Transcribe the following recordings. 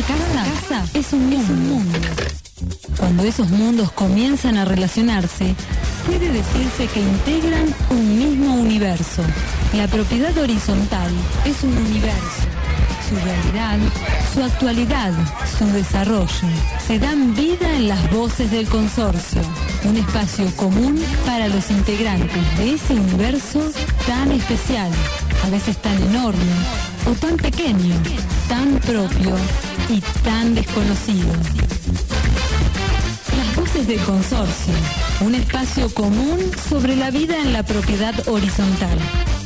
casa es un mundo. Cuando esos mundos comienzan a relacionarse, puede decirse que integran un mismo universo. La propiedad horizontal es un universo. Su realidad, su actualidad, su desarrollo, se dan vida en las voces del consorcio. Un espacio común para los integrantes de ese universo tan especial, a veces tan enorme o tan pequeño, tan propio y tan desconocido. Las voces del consorcio, un espacio común sobre la vida en la propiedad horizontal.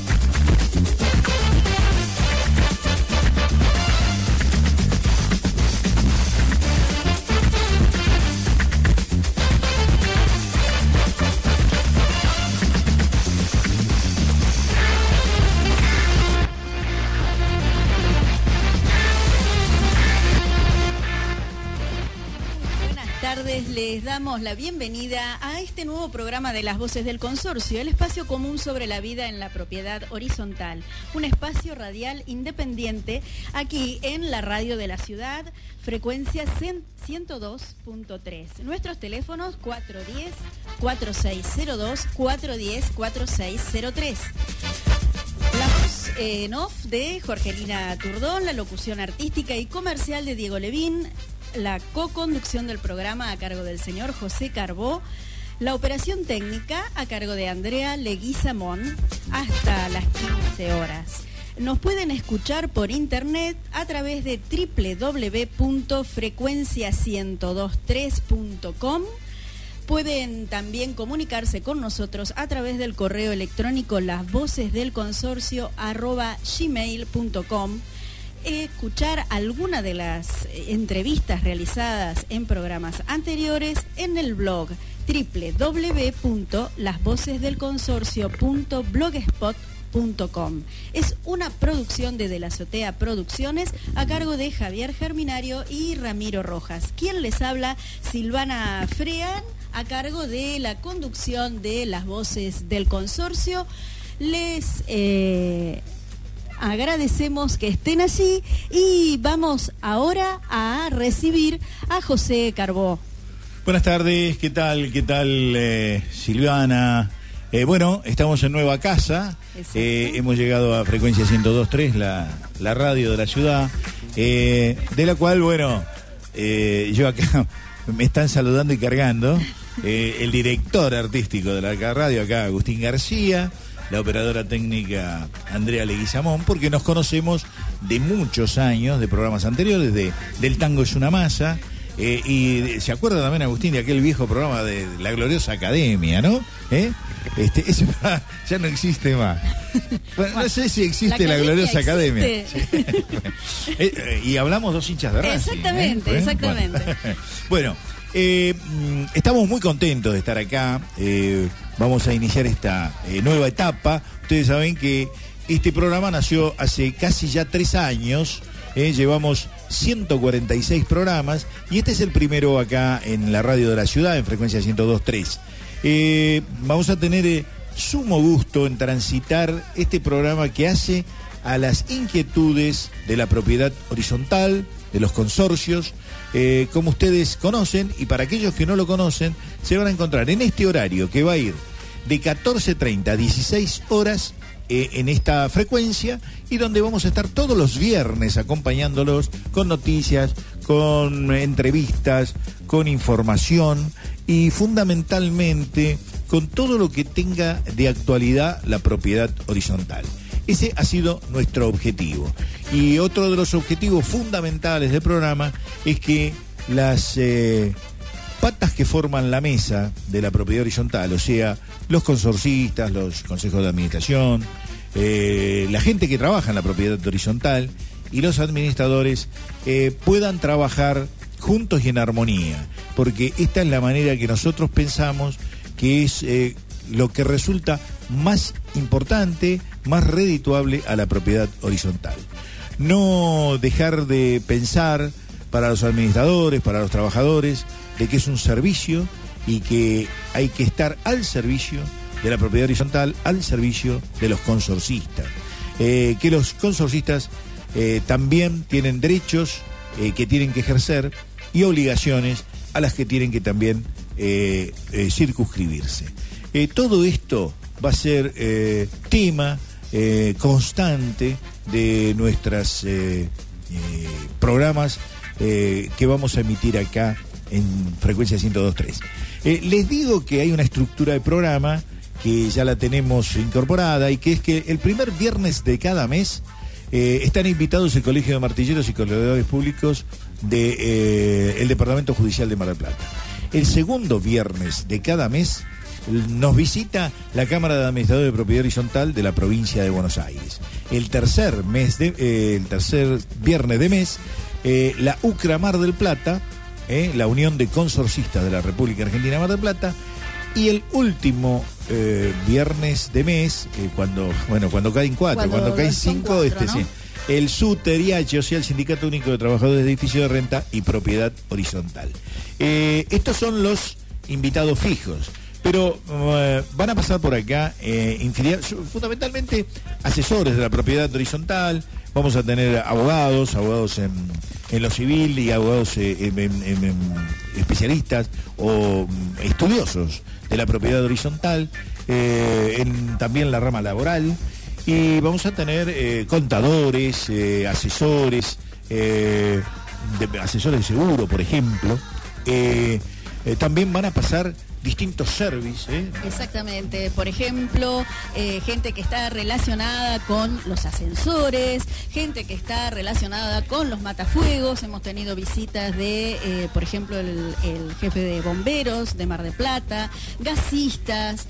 Les damos la bienvenida a este nuevo programa de Las Voces del Consorcio, el espacio común sobre la vida en la propiedad horizontal, un espacio radial independiente aquí en la radio de la ciudad, frecuencia 102.3. Nuestros teléfonos 410-4602, 410-4603. La voz en off de Jorgelina Turdón, la locución artística y comercial de Diego Levín, la co-conducción del programa a cargo del señor José Carbó, la operación técnica a cargo de Andrea Leguizamón hasta las 15 horas. Nos pueden escuchar por internet a través de www.frecuencia1023.com. Pueden también comunicarse con nosotros a través del correo electrónico lasvocesdelconsorcio@gmail.com. Escuchar alguna de las entrevistas realizadas en programas anteriores en el blog www.lasvocesdelconsorcio.blogspot.com. Es una producción de la Azotea Producciones a cargo de Javier Germinario y Ramiro Rojas. Quien les habla, Silvana Frean, a cargo de la conducción de Las Voces del Consorcio. Les agradecemos que estén allí y vamos ahora a recibir a José Carbó. Buenas tardes, ¿qué tal? Silvana? Bueno, estamos en nueva casa, hemos llegado a frecuencia 102.3, la radio de la ciudad, de la cual, bueno, yo acá me están saludando y cargando, el director artístico de la radio acá, Agustín García, la operadora técnica Andrea Leguizamón, porque nos conocemos de muchos años, de programas anteriores, del Tango es una masa, y se acuerda también, Agustín, de aquel viejo programa de la gloriosa Academia, ¿no? Ese ya no existe más. Bueno, no sé si existe la gloriosa Academia. Sí. Y hablamos dos hinchas de Racing. Exactamente, exactamente. Bueno, estamos muy contentos de estar acá. Vamos a iniciar esta nueva etapa. Ustedes saben que este programa nació hace casi ya 3 años. Llevamos 146 programas y este es el primero acá en la radio de la ciudad, en frecuencia 102.3. Vamos a tener sumo gusto en transitar este programa que hace a las inquietudes de la propiedad horizontal, de los consorcios, como ustedes conocen, y para aquellos que no lo conocen, se van a encontrar en este horario que va a ir de 14:30 a 16 horas en esta frecuencia, y donde vamos a estar todos los viernes acompañándolos con noticias, con entrevistas, con información y fundamentalmente con todo lo que tenga de actualidad la propiedad horizontal. Ese ha sido nuestro objetivo. Y otro de los objetivos fundamentales del programa es que las patas que forman la mesa de la propiedad horizontal, o sea, los consorcistas, los consejos de administración, la gente que trabaja en la propiedad horizontal y los administradores puedan trabajar juntos y en armonía, porque esta es la manera que nosotros pensamos que es lo que resulta más importante, más redituable a la propiedad horizontal. No dejar de pensar para los administradores, para los trabajadores, de que es un servicio y que hay que estar al servicio de la propiedad horizontal, al servicio de los consorcistas. Que los consorcistas también tienen derechos que tienen que ejercer y obligaciones a las que tienen que también circunscribirse. Todo esto va a ser tema constante de nuestros programas que vamos a emitir acá en frecuencia 102.3. Les digo que hay una estructura de programa que ya la tenemos incorporada y que es que el primer viernes de cada mes están invitados el Colegio de Martilleros y Corredores Públicos del Departamento Judicial de Mar del Plata. El segundo viernes de cada mes nos visita la Cámara de Administradores de Propiedad Horizontal de la provincia de Buenos Aires. El tercer viernes de mes, la UCRA Mar del Plata, la Unión de Consorcistas de la República Argentina Mar del Plata, y el último viernes de mes, cuando caen cuatro, cuando caen cinco, ¿no? Sí, el SUTERIH, o sea, el Sindicato Único de Trabajadores de Edificios de Renta y Propiedad Horizontal. Estos son los invitados fijos, pero van a pasar por acá infinidad, fundamentalmente asesores de la propiedad horizontal. Vamos a tener abogados en lo civil y abogados especialistas o estudiosos de la propiedad horizontal, también la rama laboral, y vamos a tener contadores, asesores, asesores de seguro, por ejemplo. También van a pasar distintos servicios. Exactamente, por ejemplo, gente que está relacionada con los ascensores, gente que está relacionada con los matafuegos. Hemos tenido visitas de, por ejemplo, el jefe de bomberos de Mar del Plata, gasistas,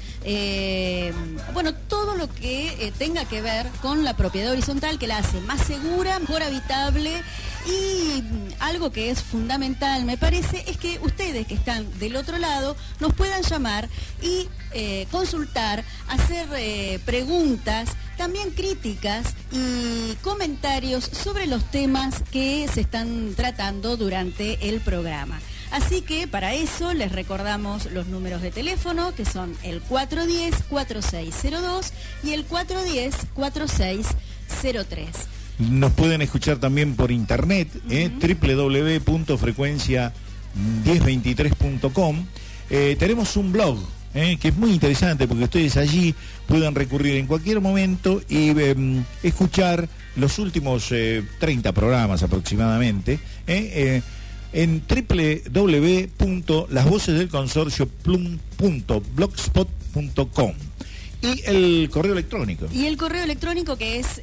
todo lo que tenga que ver con la propiedad horizontal, que la hace más segura, mejor habitable. Y algo que es fundamental, me parece, es que ustedes que están del otro lado nos puedan llamar y consultar, hacer preguntas, también críticas y comentarios sobre los temas que se están tratando durante el programa. Así que para eso les recordamos los números de teléfono, que son el 410-4602 y el 410-4603. Nos pueden escuchar también por internet, www.frecuencia1023.com. Tenemos un blog que es muy interesante porque ustedes allí pueden recurrir en cualquier momento y escuchar los últimos 30 programas aproximadamente en www.lasvocesdelconsorcio.blogspot.com. Y el correo electrónico. Y el correo electrónico, que es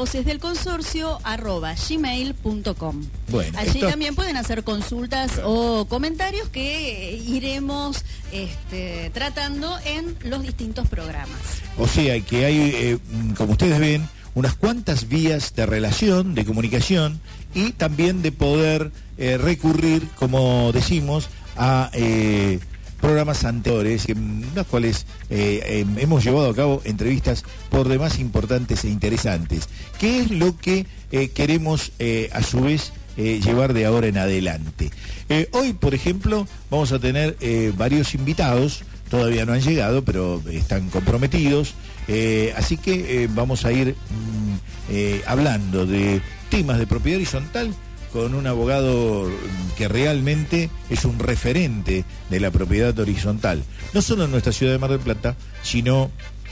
lasvocesdelconsorcio@gmail.com. Bueno, allí también pueden hacer consultas o comentarios que iremos tratando en los distintos programas. O sea que hay, como ustedes ven, unas cuantas vías de relación, de comunicación y también de poder recurrir, como decimos, a programas anteriores, en los cuales hemos llevado a cabo entrevistas por demás importantes e interesantes. ¿Qué es lo que queremos a su vez llevar de ahora en adelante? Hoy, por ejemplo, vamos a tener varios invitados, todavía no han llegado, pero están comprometidos, así que vamos a ir hablando de temas de propiedad horizontal con un abogado que realmente es un referente de la propiedad horizontal, no solo en nuestra ciudad de Mar del Plata, sino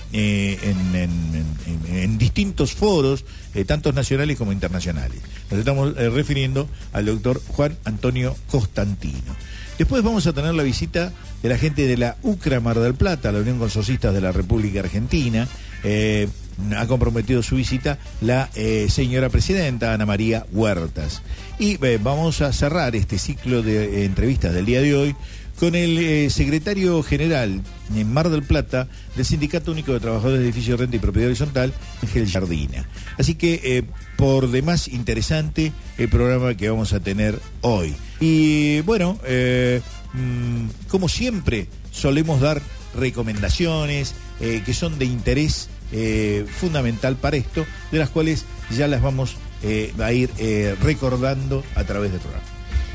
en distintos foros, tanto nacionales como internacionales. Nos estamos refiriendo al doctor Juan Antonio Costantino. Después vamos a tener la visita de la gente de la UCRA Mar del Plata, la Unión Consorcistas de la República Argentina. Ha comprometido su visita la señora presidenta Ana María Huertas. Y vamos a cerrar este ciclo de entrevistas del día de hoy con el secretario general en Mar del Plata del Sindicato Único de Trabajadores de Edificios de Renta y Propiedad Horizontal, Ángel Jardina. Así que por demás interesante el programa que vamos a tener hoy. Y bueno, como siempre solemos dar recomendaciones que son de interés fundamental para esto, de las cuales ya las vamos a ir recordando a través del programa.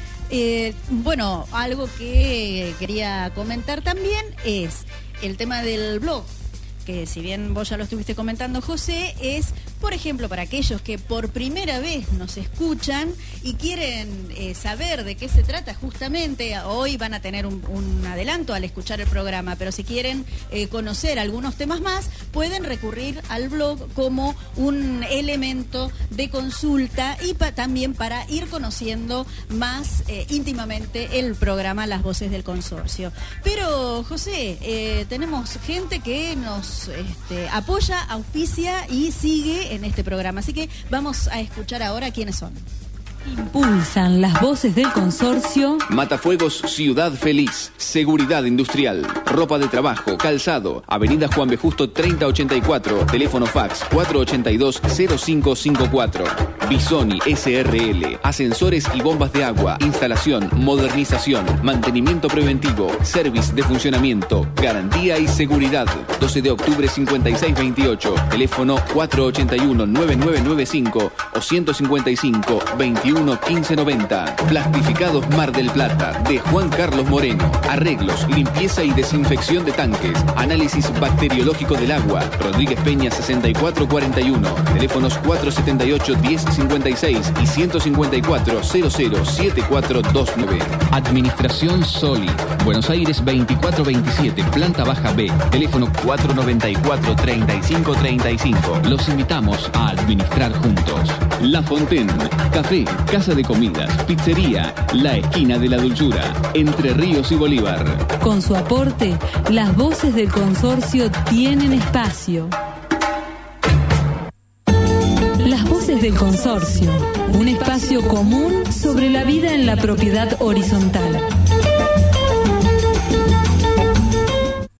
Algo que quería comentar también es el tema del blog, que si bien vos ya lo estuviste comentando, José, es Por ejemplo, para aquellos que por primera vez nos escuchan y quieren saber de qué se trata justamente, hoy van a tener un adelanto al escuchar el programa, pero si quieren conocer algunos temas más, pueden recurrir al blog como un elemento de consulta y también para ir conociendo más íntimamente el programa Las Voces del Consorcio. Pero, José, tenemos gente que nos apoya, auspicia y sigue en este programa, así que vamos a escuchar ahora quiénes son. Impulsan Las Voces del Consorcio. Matafuegos Ciudad Feliz, Seguridad Industrial, Ropa de Trabajo, Calzado, Avenida Juan B. Justo 3084, teléfono fax 482-0554. Bisoni SRL, ascensores y bombas de agua, instalación, modernización, mantenimiento preventivo, service de funcionamiento, garantía y seguridad. 12 de octubre 5628, teléfono 481-9995 o 155-21 1590. Plastificados Mar del Plata, de Juan Carlos Moreno. Arreglos, limpieza y desinfección de tanques. Análisis bacteriológico del agua. Rodríguez Peña 6441. Teléfonos 478-1056 y 154-007429. Administración Soli. Buenos Aires 2427, planta baja B. Teléfono 494-3535. Los invitamos a administrar juntos. La Fontaine, café, casa de comidas, pizzería, la esquina de la dulzura, Entre Ríos y Bolívar. Con su aporte, Las Voces del Consorcio tienen espacio. Las Voces del Consorcio, un espacio común sobre la vida en la propiedad horizontal.